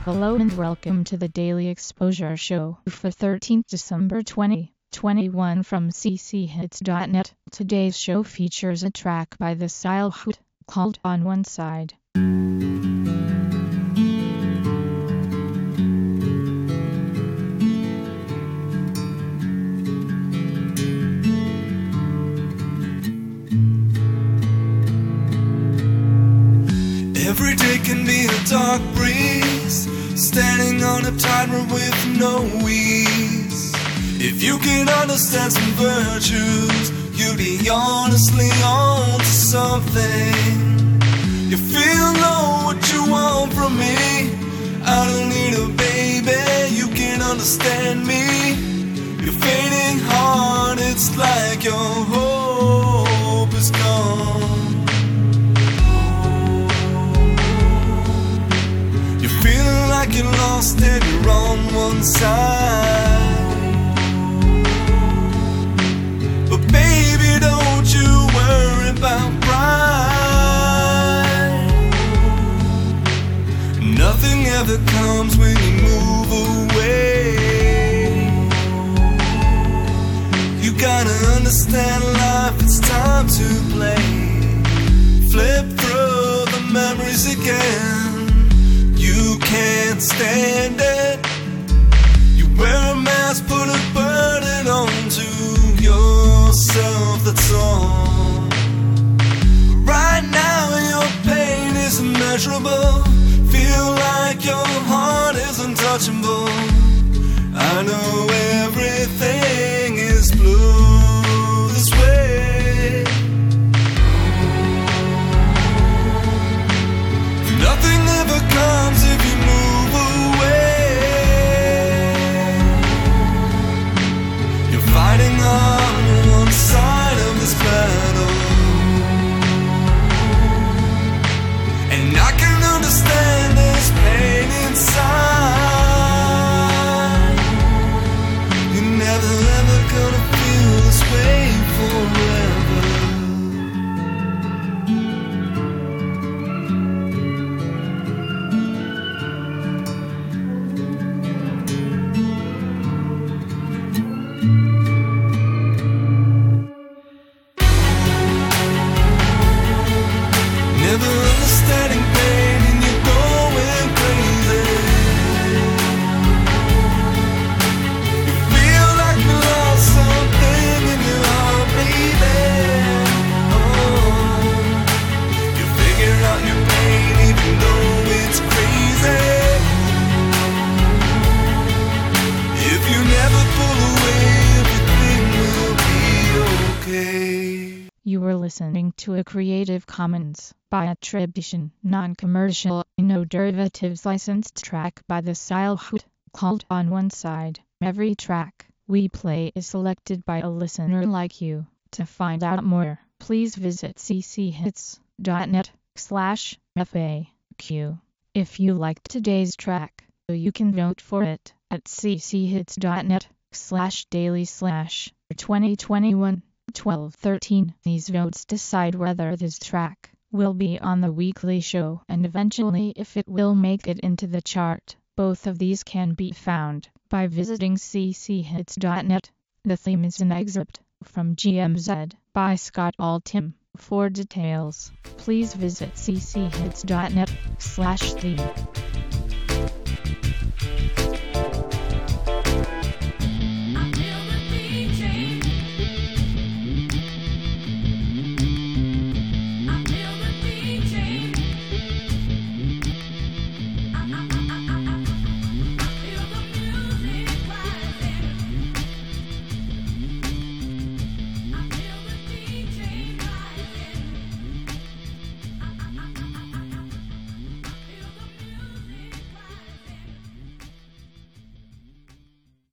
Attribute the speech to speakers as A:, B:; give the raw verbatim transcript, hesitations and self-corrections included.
A: Hello and welcome to the Daily Exposure Show for thirteenth December twenty twenty-one from c c hits dot net. Today's show features a track by the Style Hoot called On One Side.
B: Every day can be a dark breeze, standing on a tightrope with no ease. If you can understand some virtues, you'll be honestly on to something. You feel know what you want from me. I don't need a baby, you can understand me. You're fading hard, it's like your hope is gone. Feeling like you're lost and you're on one side. But baby, don't you worry about pride. Nothing ever comes when you move away. You gotta understand life, it's time to play. Flip through the memories again. You can't stand it. You wear a mask, put a burden onto yourself, that's all. Right now your pain is immeasurable. Feel like your heart is untouchable. I know everything is blue this way. Nothing ever comes if you move away. You're fighting on one side of this battle, and I can understand this pain inside. You're never ever gonna feel this way forever. Never understanding pain and you're going crazy. You feel like you lost something in your heart, baby. Oh, you figure out your pain even though it's crazy. If you never pull away, everything will be okay.
A: You were listening to a Creative Commons by attribution, non-commercial, no derivatives licensed track by the Style Hoot called On One Side. Every track we play is selected by a listener like you. To find out more, please visit c c hits dot net slash F A Q. If you liked today's track, you can vote for it at c c hits dot net slash daily slash twenty twenty-one twelve thirteen. These votes decide whether this track will be on the weekly show and eventually if it will make it into the chart. Both of these can be found by visiting c c hits dot net. The theme is an excerpt from G M Z by Scott Altham. For details, please visit c c hits dot net slash theme.